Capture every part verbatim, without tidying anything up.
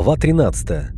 Глава тринадцатая.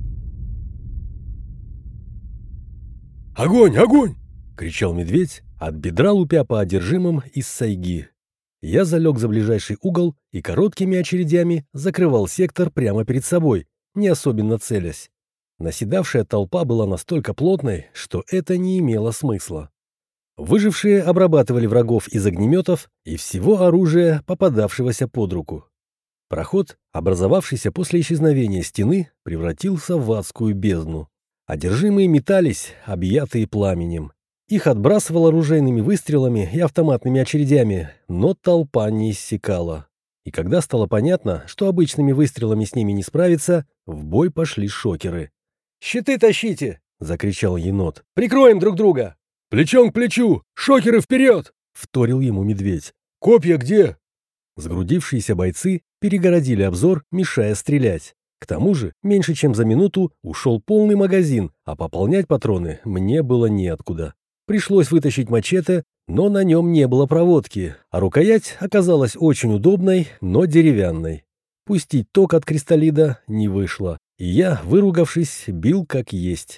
«Огонь! Огонь!» — кричал медведь, от бедра лупя по одержимым из сайги. Я залег за ближайший угол и короткими очередями закрывал сектор прямо перед собой, не особенно целясь. Наседавшая толпа была настолько плотной, что это не имело смысла. Выжившие обрабатывали врагов из огнеметов и всего оружия, попадавшегося под руку. Проход, образовавшийся после исчезновения стены, превратился в адскую бездну. Одержимые метались, объятые пламенем. Их отбрасывало оружейными выстрелами и автоматными очередями, но толпа не иссякала. И когда стало понятно, что обычными выстрелами с ними не справиться, в бой пошли шокеры. «Щиты тащите!» — закричал енот. «Прикроем друг друга!» «Плечом к плечу! Шокеры вперед!» — вторил ему медведь. «Копья где?» Сгрудившиеся бойцы перегородили обзор, мешая стрелять. К тому же, меньше чем за минуту ушел полный магазин, а пополнять патроны мне было неоткуда. Пришлось вытащить мачете, но на нем не было проводки, а рукоять оказалась очень удобной, но деревянной. Пустить ток от кристаллида не вышло, и я, выругавшись, бил как есть.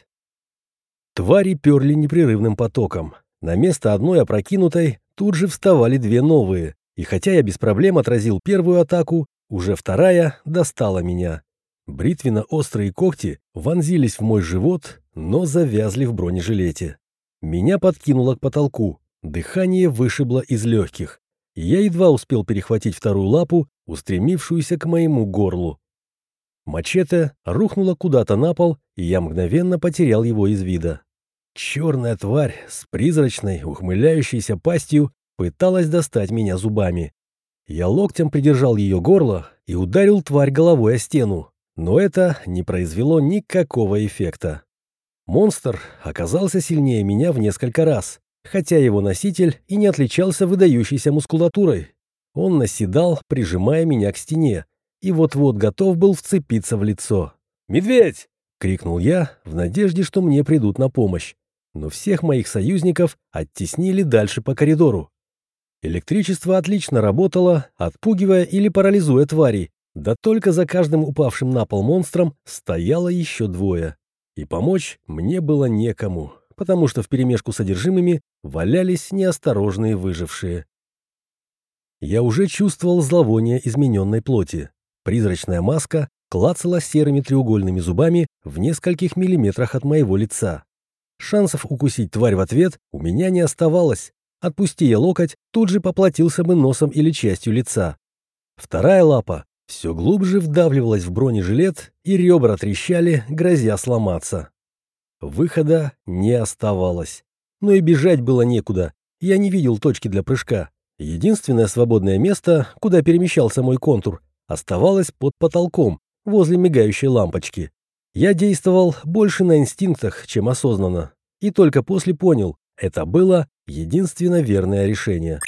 Твари перли непрерывным потоком. На место одной опрокинутой тут же вставали две новые, и хотя я без проблем отразил первую атаку, уже вторая достала меня. Бритвенно-острые когти вонзились в мой живот, но завязли в бронежилете. Меня подкинуло к потолку, дыхание вышибло из легких, и я едва успел перехватить вторую лапу, устремившуюся к моему горлу. Мачете рухнула куда-то на пол, и я мгновенно потерял его из вида. Черная тварь с призрачной, ухмыляющейся пастью пыталась достать меня зубами. Я локтем придержал ее горло и ударил тварь головой о стену, но это не произвело никакого эффекта. Монстр оказался сильнее меня в несколько раз, хотя его носитель и не отличался выдающейся мускулатурой. Он наседал, прижимая меня к стене, и вот-вот готов был вцепиться в лицо. «Медведь!» — крикнул я, в надежде, что мне придут на помощь. Но всех моих союзников оттеснили дальше по коридору. Электричество отлично работало, отпугивая или парализуя тварей, да только за каждым упавшим на пол монстром стояло еще двое. И помочь мне было некому, потому что вперемешку с одержимыми валялись неосторожные выжившие. Я уже чувствовал зловоние измененной плоти. Призрачная маска клацала серыми треугольными зубами в нескольких миллиметрах от моего лица. Шансов укусить тварь в ответ у меня не оставалось. Отпусти я локоть, тут же поплатился бы носом или частью лица. Вторая лапа все глубже вдавливалась в бронежилет, и ребра трещали, грозя сломаться. Выхода не оставалось. Но и бежать было некуда. Я не видел точки для прыжка. Единственное свободное место, куда перемещался мой контур, оставалось под потолком, возле мигающей лампочки. Я действовал больше на инстинктах, чем осознанно. И только после понял, это было единственно верное решение.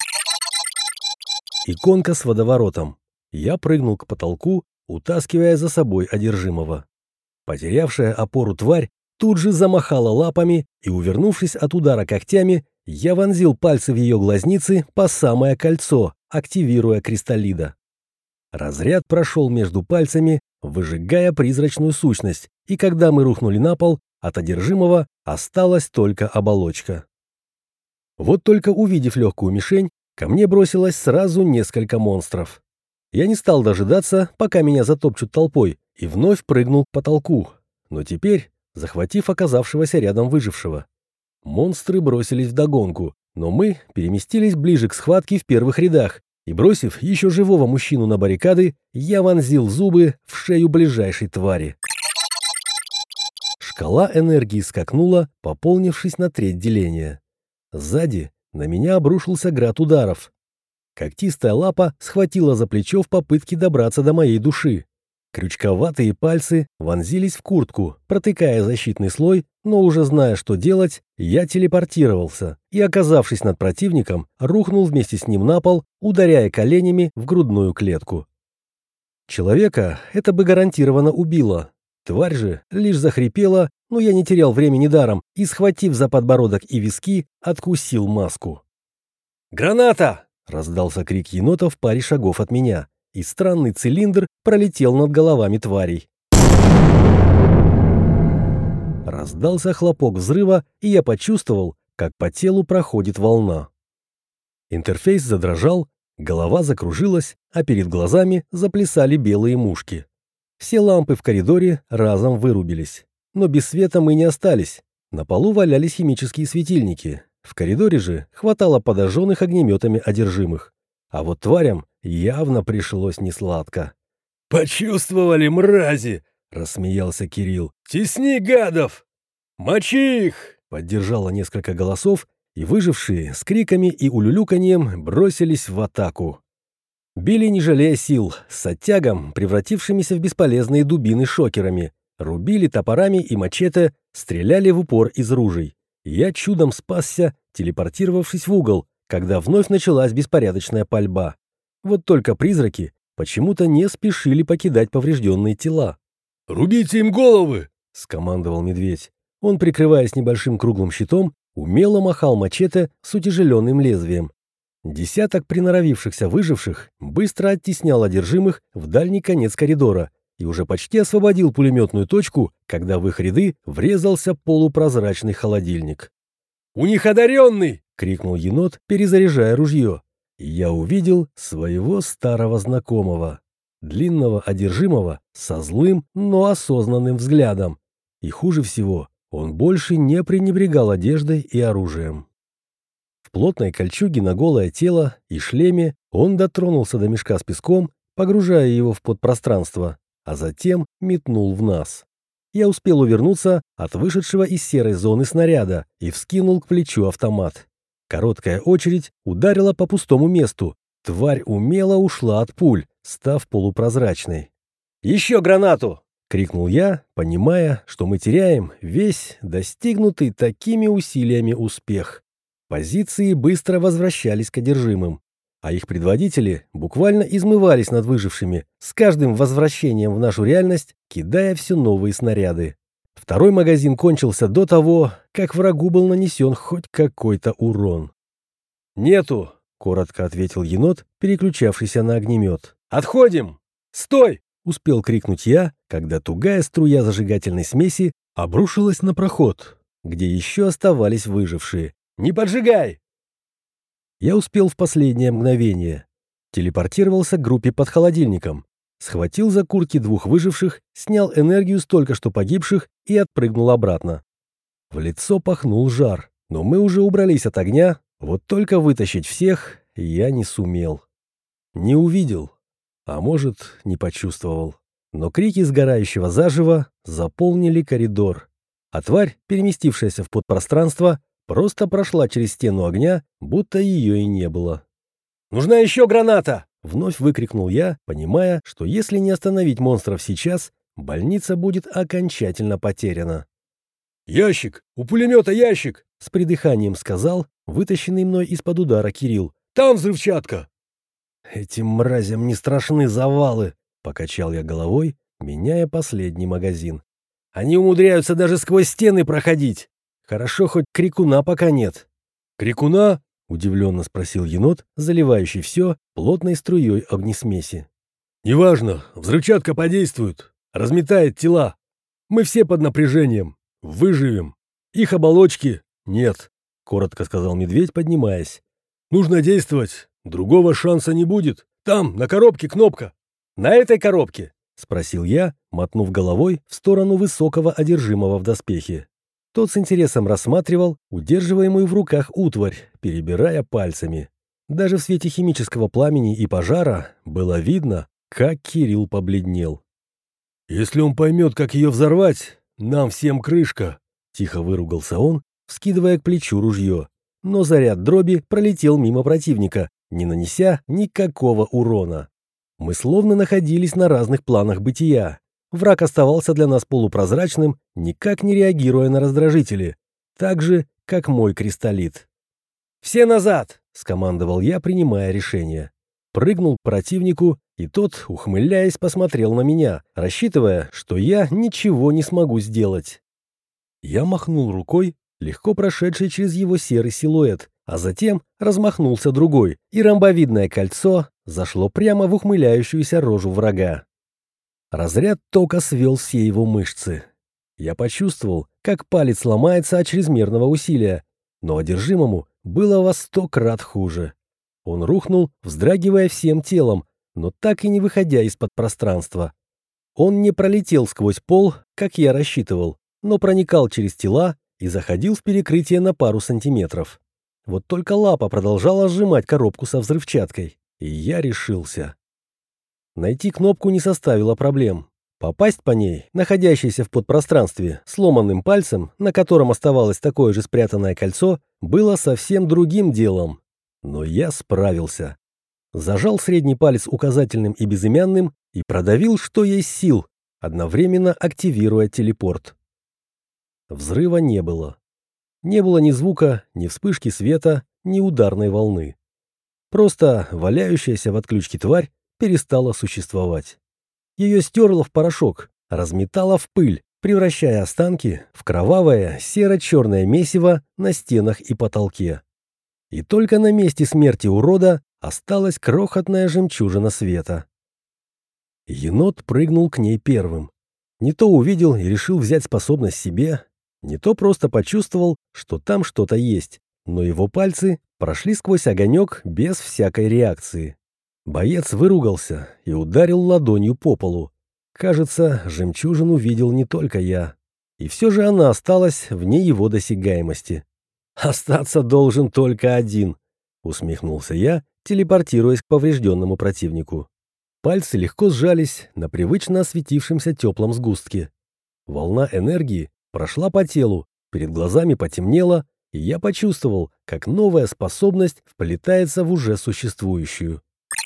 Иконка с водоворотом. Я прыгнул к потолку, утаскивая за собой одержимого. Потерявшая опору тварь тут же замахала лапами, и, увернувшись от удара когтями, я вонзил пальцы в ее глазницы по самое кольцо, активируя кристаллида. Разряд прошел между пальцами, выжигая призрачную сущность, и когда мы рухнули на пол, от одержимого осталась только оболочка. Вот только увидев легкую мишень, ко мне бросилось сразу несколько монстров. Я не стал дожидаться, пока меня затопчут толпой, и вновь прыгнул к потолку, но теперь захватив оказавшегося рядом выжившего. Монстры бросились вдогонку, но мы переместились ближе к схватке в первых рядах, и, бросив еще живого мужчину на баррикады, я вонзил зубы в шею ближайшей твари. Шкала энергии скакнула, пополнившись на треть деления. Сзади на меня обрушился град ударов. Когтистая лапа схватила за плечо в попытке добраться до моей души. Крючковатые пальцы вонзились в куртку, протыкая защитный слой, но уже зная, что делать, я телепортировался и, оказавшись над противником, рухнул вместе с ним на пол, ударяя коленями в грудную клетку. Человека это бы гарантированно убило. Тварь же лишь захрипела, но я не терял времени даром и, схватив за подбородок и виски, откусил маску. «Граната!» — раздался крик енота в паре шагов от меня, и странный цилиндр пролетел над головами тварей. Раздался хлопок взрыва, и я почувствовал, как по телу проходит волна. Интерфейс задрожал, голова закружилась, а перед глазами заплясали белые мушки. Все лампы в коридоре разом вырубились. Но без света мы не остались. На полу валялись химические светильники. В коридоре же хватало подожженных огнеметами одержимых. А вот тварям явно пришлось несладко. «Почувствовали, мрази!» — рассмеялся Кирилл. «Тесни гадов! Мочи их!» — поддержало несколько голосов, и выжившие с криками и улюлюканьем бросились в атаку. Били не жалея сил, с оттягом, превратившимися в бесполезные дубины шокерами. Рубили топорами и мачете, стреляли в упор из ружей. Я чудом спасся, телепортировавшись в угол, когда вновь началась беспорядочная пальба. Вот только призраки почему-то не спешили покидать поврежденные тела. «Рубите им головы!» — скомандовал медведь. Он, прикрываясь небольшим круглым щитом, умело махал мачете с утяжеленным лезвием. Десяток приноровившихся выживших быстро оттеснял одержимых в дальний конец коридора и уже почти освободил пулеметную точку, когда в их ряды врезался полупрозрачный холодильник. «У них одаренный!» — крикнул енот, перезаряжая ружье. И я увидел своего старого знакомого, длинного одержимого со злым, но осознанным взглядом. И хуже всего, он больше не пренебрегал одеждой и оружием. В плотной кольчуге на голое тело и шлеме он дотронулся до мешка с песком, погружая его в подпространство, а затем метнул в нас. Я успел увернуться от вышедшего из серой зоны снаряда и вскинул к плечу автомат. Короткая очередь ударила по пустому месту. Тварь умело ушла от пуль, став полупрозрачной. «Еще гранату!» — крикнул я, понимая, что мы теряем весь достигнутый такими усилиями успех. Позиции быстро возвращались к одержимым, а их предводители буквально измывались над выжившими, с каждым возвращением в нашу реальность кидая все новые снаряды. Второй магазин кончился до того, как врагу был нанесен хоть какой-то урон. «Нету!» — коротко ответил енот, переключавшийся на огнемет. «Отходим! Стой!» — успел крикнуть я, когда тугая струя зажигательной смеси обрушилась на проход, где еще оставались выжившие. «Не поджигай!» Я успел в последнее мгновение. Телепортировался к группе под холодильником. Схватил за куртки двух выживших, снял энергию с только что погибших и отпрыгнул обратно. В лицо пахнул жар, но мы уже убрались от огня, вот только вытащить всех я не сумел. Не увидел, а может, не почувствовал. Но крики сгорающего заживо заполнили коридор. А тварь, переместившаяся в подпространство, просто прошла через стену огня, будто ее и не было. «Нужна еще граната!» — вновь выкрикнул я, понимая, что если не остановить монстров сейчас, больница будет окончательно потеряна. «Ящик! У пулемета ящик!» — с придыханием сказал вытащенный мной из-под удара Кирилл. «Там взрывчатка!» «Этим мразям не страшны завалы!» — покачал я головой, меняя последний магазин. «Они умудряются даже сквозь стены проходить! Хорошо, хоть крикуна пока нет». «Крикуна?» — удивленно спросил енот, заливающий все плотной струей огнесмеси. «Неважно, взрывчатка подействует, разметает тела. Мы все под напряжением, выживем. Их оболочки нет», — коротко сказал медведь, поднимаясь. «Нужно действовать, другого шанса не будет. Там, на коробке кнопка». «На этой коробке?» — спросил я, мотнув головой в сторону высокого одержимого в доспехе. Тот с интересом рассматривал удерживаемую в руках утварь, перебирая пальцами. Даже в свете химического пламени и пожара было видно, как Кирилл побледнел. «Если он поймет, как ее взорвать, нам всем крышка», — тихо выругался он, вскидывая к плечу ружье. Но заряд дроби пролетел мимо противника, не нанеся никакого урона. Мы словно находились на разных планах бытия. Враг оставался для нас полупрозрачным, никак не реагируя на раздражители, так же, как мой кристаллит. «Все назад!» — скомандовал я, принимая решение. Прыгнул к противнику, и тот, ухмыляясь, посмотрел на меня, рассчитывая, что я ничего не смогу сделать. Я махнул рукой, легко прошедшей через его серый силуэт, а затем размахнулся другой, и ромбовидное кольцо зашло прямо в ухмыляющуюся рожу врага. Разряд тока свел все его мышцы. Я почувствовал, как палец ломается от чрезмерного усилия, но одержимому было во сто крат хуже. Он рухнул, вздрагивая всем телом, но так и не выходя из-под пространства. Он не пролетел сквозь пол, как я рассчитывал, но проникал через тела и заходил в перекрытие на пару сантиметров. Вот только лапа продолжала сжимать коробку со взрывчаткой, и я решился. Найти кнопку не составило проблем. Попасть по ней, находящейся в подпространстве, сломанным пальцем, на котором оставалось такое же спрятанное кольцо, было совсем другим делом. Но я справился. Зажал средний палец указательным и безымянным и продавил, что есть сил, одновременно активируя телепорт. Взрыва не было. Не было ни звука, ни вспышки света, ни ударной волны. Просто валяющаяся в отключке тварь перестала существовать. Ее стерло в порошок, разметало в пыль, превращая останки в кровавое серо-черное месиво на стенах и потолке. И только на месте смерти урода осталась крохотная жемчужина света. Енот прыгнул к ней первым. Не то увидел и решил взять способность себе, не то просто почувствовал, что там что-то есть, но его пальцы прошли сквозь огонек без всякой реакции. Боец выругался и ударил ладонью по полу. Кажется, жемчужину видел не только я. И все же она осталась вне его досягаемости. «Остаться должен только один», — усмехнулся я, телепортируясь к поврежденному противнику. Пальцы легко сжались на привычно осветившемся теплом сгустке. Волна энергии прошла по телу, перед глазами потемнело, и я почувствовал, как новая способность вплетается в уже существующую.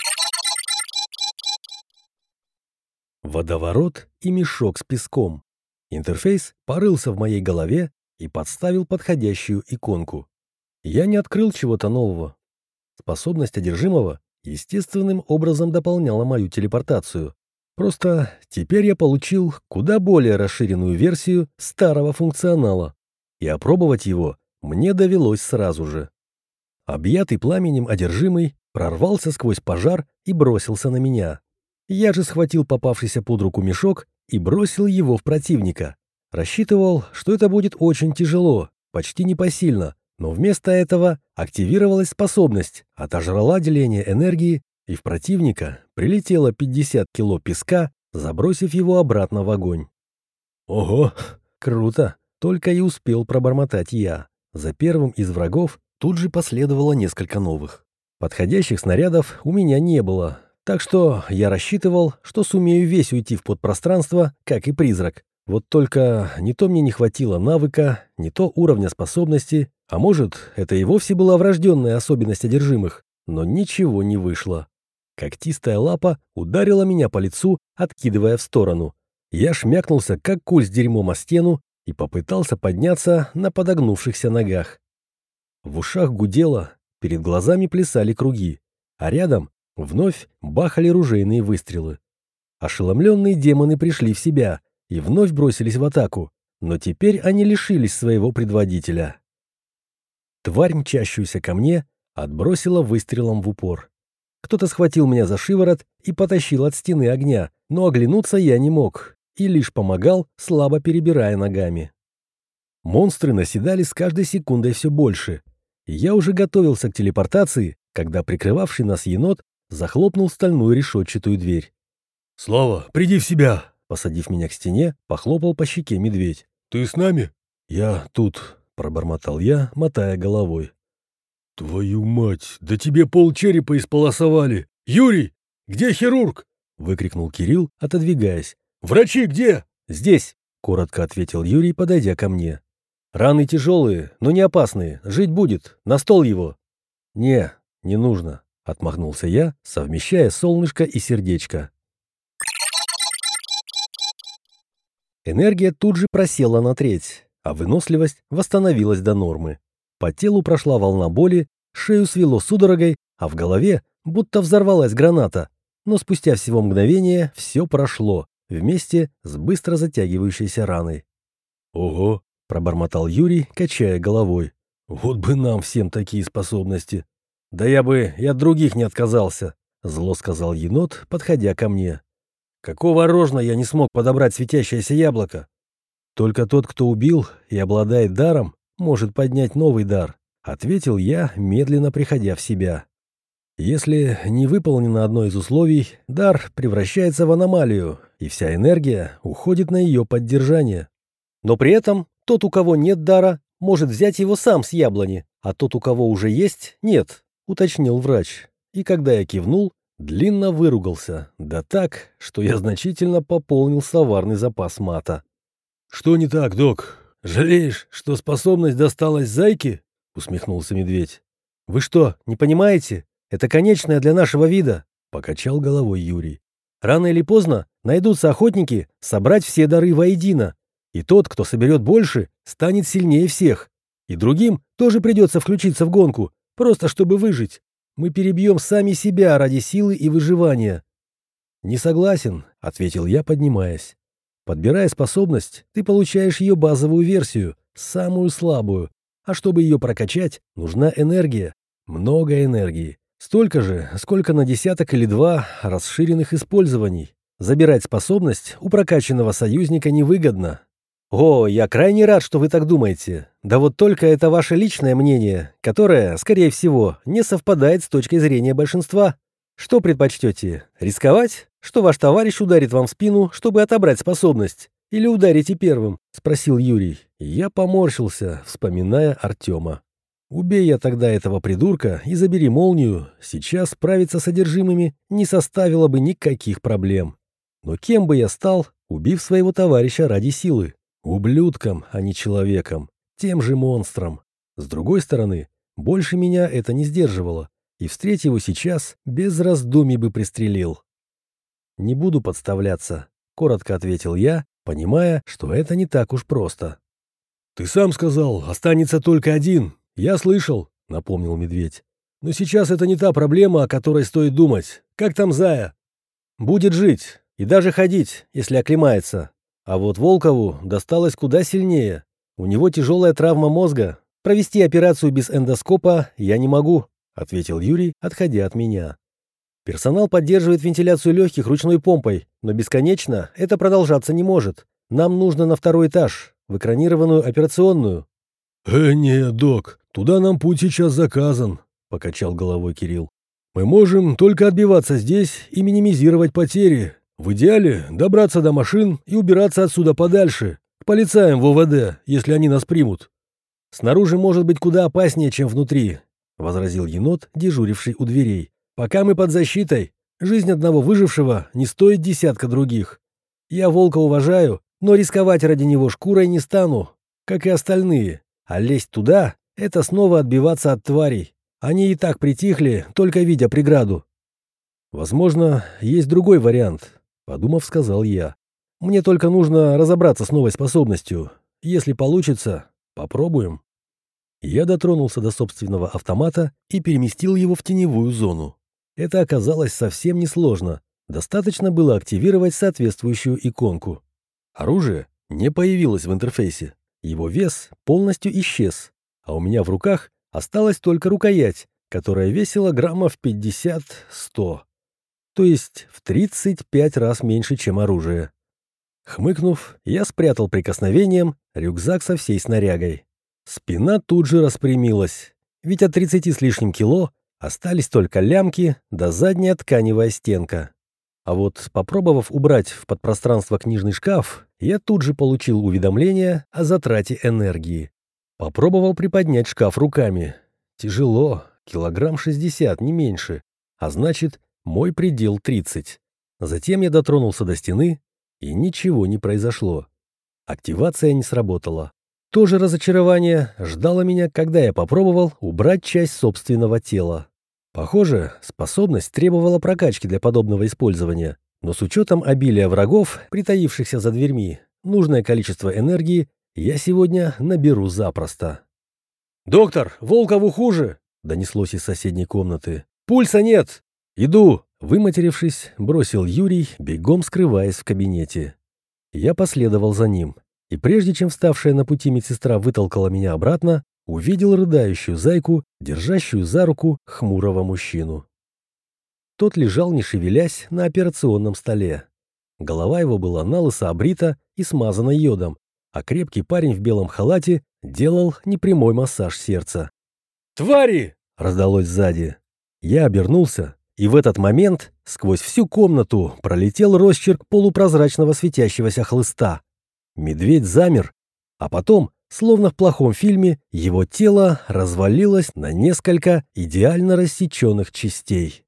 Водоворот и мешок с песком. Интерфейс порылся в моей голове и подставил подходящую иконку. Я не открыл чего-то нового. Способность одержимого естественным образом дополняла мою телепортацию. Просто теперь я получил куда более расширенную версию старого функционала, и опробовать его мне довелось сразу же. Объятый пламенем одержимый прорвался сквозь пожар и бросился на меня. Я же схватил попавшийся под руку мешок и бросил его в противника. Рассчитывал, что это будет очень тяжело, почти непосильно, но вместо этого активировалась способность, отожрала деление энергии, и в противника прилетело пятьдесят кило песка, забросив его обратно в огонь. Ого, круто, только и успел пробормотать я. За первым из врагов тут же последовало несколько новых. Подходящих снарядов у меня не было, так что я рассчитывал, что сумею весь уйти в подпространство, как и призрак. Вот только не то мне не хватило навыка, не то уровня способности, а может, это и вовсе была врожденная особенность одержимых, но ничего не вышло. Когтистая лапа ударила меня по лицу, откидывая в сторону. Я шмякнулся, как куль с дерьмом о стену, и попытался подняться на подогнувшихся ногах. В ушах гудело, перед глазами плясали круги, а рядом вновь бахали ружейные выстрелы. Ошеломленные демоны пришли в себя и вновь бросились в атаку, но теперь они лишились своего предводителя. Тварь, мчащуюся ко мне, отбросила выстрелом в упор. Кто-то схватил меня за шиворот и потащил от стены огня, но оглянуться я не мог и лишь помогал, слабо перебирая ногами. Монстры наседали с каждой секундой все больше, и я уже готовился к телепортации, когда прикрывавший нас енот захлопнул стальную решетчатую дверь. «Слава, приди в себя!» Посадив меня к стене, похлопал по щеке медведь. «Ты с нами?» «Я тут», — пробормотал я, мотая головой. «Твою мать, да тебе полчерепа исполосовали! Юрий, где хирург?» — выкрикнул Кирилл, отодвигаясь. «Врачи где?» «Здесь», — коротко ответил Юрий, подойдя ко мне. «Раны тяжелые, но не опасные. Жить будет. На стол его». «Не, не нужно», — отмахнулся я, совмещая солнышко и сердечко. Энергия тут же просела на треть, а выносливость восстановилась до нормы. По телу прошла волна боли, шею свело судорогой, а в голове будто взорвалась граната. Но спустя всего мгновение все прошло, вместе с быстро затягивающейся раной. «Ого!» — пробормотал Юрий, качая головой. «Вот бы нам всем такие способности!» «Да я бы и от других не отказался!» — зло сказал енот, подходя ко мне. «Какого рожна я не смог подобрать светящееся яблоко?» Только тот, кто убил и обладает даром, может поднять новый дар, ответил я, медленно приходя в себя. Если не выполнено одно из условий, дар превращается в аномалию, и вся энергия уходит на ее поддержание. Но при этом тот, у кого нет дара, может взять его сам с яблони, а тот, у кого уже есть, нет, уточнил врач. И когда я кивнул, длинно выругался, да так, что я значительно пополнил словарный запас мата. «Что не так, док? Жалеешь, что способность досталась зайке?» — усмехнулся медведь. «Вы что, не понимаете? Это конечное для нашего вида», — покачал головой Юрий. «Рано или поздно найдутся охотники собрать все дары воедино, и тот, кто соберет больше, станет сильнее всех. И другим тоже придется включиться в гонку, просто чтобы выжить. Мы перебьем сами себя ради силы и выживания». «Не согласен», — ответил я, поднимаясь. «Подбирая способность, ты получаешь ее базовую версию, самую слабую. А чтобы ее прокачать, нужна энергия. Много энергии. Столько же, сколько на десяток или два расширенных использований. Забирать способность у прокачанного союзника невыгодно». «О, я крайне рад, что вы так думаете. Да вот только это ваше личное мнение, которое, скорее всего, не совпадает с точкой зрения большинства. Что предпочтете? Рисковать, что ваш товарищ ударит вам в спину, чтобы отобрать способность? Или ударите первым?» — спросил Юрий. Я поморщился, вспоминая Артема. «Убей я тогда этого придурка и забери молнию, сейчас справиться с содержимыми не составило бы никаких проблем. Но кем бы я стал, убив своего товарища ради силы? Ублюдком, а не человеком, тем же монстром. С другой стороны, больше меня это не сдерживало, и встреть его сейчас, без раздумий бы пристрелил. «Не буду подставляться», — коротко ответил я, понимая, что это не так уж просто. «Ты сам сказал, останется только один. Я слышал», — напомнил медведь. «Но сейчас это не та проблема, о которой стоит думать. Как там Зая?» «Будет жить и даже ходить, если оклемается. А вот Волкову досталось куда сильнее. У него тяжелая травма мозга. Провести операцию без эндоскопа я не могу», — ответил Юрий, отходя от меня. «Персонал поддерживает вентиляцию легких ручной помпой, но бесконечно это продолжаться не может. Нам нужно на второй этаж, в экранированную операционную». «Э, нет, док, туда нам путь сейчас заказан», — покачал головой Кирилл. «Мы можем только отбиваться здесь и минимизировать потери. В идеале добраться до машин и убираться отсюда подальше, к полицаям в ОВД, если они нас примут». «Снаружи может быть куда опаснее, чем внутри», — возразил енот, дежуривший у дверей. «Пока мы под защитой, жизнь одного выжившего не стоит десятка других. Я волка уважаю, но рисковать ради него шкурой не стану, как и остальные. А лезть туда — это снова отбиваться от тварей. Они и так притихли, только видя преграду». «Возможно, есть другой вариант», — подумав, сказал я. «Мне только нужно разобраться с новой способностью. Если получится, попробуем». Я дотронулся до собственного автомата и переместил его в теневую зону. Это оказалось совсем несложно. Достаточно было активировать соответствующую иконку. Оружие не появилось в интерфейсе. Его вес полностью исчез, а у меня в руках осталась только рукоять, которая весила граммов пятьдесят-сто. То есть в тридцать пять раз меньше, чем оружие. Хмыкнув, я спрятал прикосновением рюкзак со всей снарягой. Спина тут же распрямилась, ведь от тридцати с лишним кило остались только лямки да задняя тканевая стенка. А вот, попробовав убрать в подпространство книжный шкаф, я тут же получил уведомление о затрате энергии. Попробовал приподнять шкаф руками. Тяжело, килограмм шестьдесят, не меньше, а значит, мой предел тридцать. Затем я дотронулся до стены, и ничего не произошло. Активация не сработала. То же разочарование ждало меня, когда я попробовал убрать часть собственного тела. Похоже, способность требовала прокачки для подобного использования, но с учетом обилия врагов, притаившихся за дверьми, нужное количество энергии я сегодня наберу запросто. «Доктор, Волкову хуже!» — донеслось из соседней комнаты. «Пульса нет!» «Иду!» — выматерившись, бросил Юрий, бегом скрываясь в кабинете. Я последовал за ним, и прежде чем вставшая на пути медсестра вытолкала меня обратно, увидел рыдающую зайку, держащую за руку хмурого мужчину. Тот лежал, не шевелясь, на операционном столе. Голова его была налысо обрита и смазана йодом, а крепкий парень в белом халате делал непрямой массаж сердца. «Твари!» — раздалось сзади. Я обернулся, и в этот момент сквозь всю комнату пролетел росчерк полупрозрачного светящегося хлыста. Медведь замер, а потом, словно в плохом фильме, его тело развалилось на несколько идеально рассеченных частей.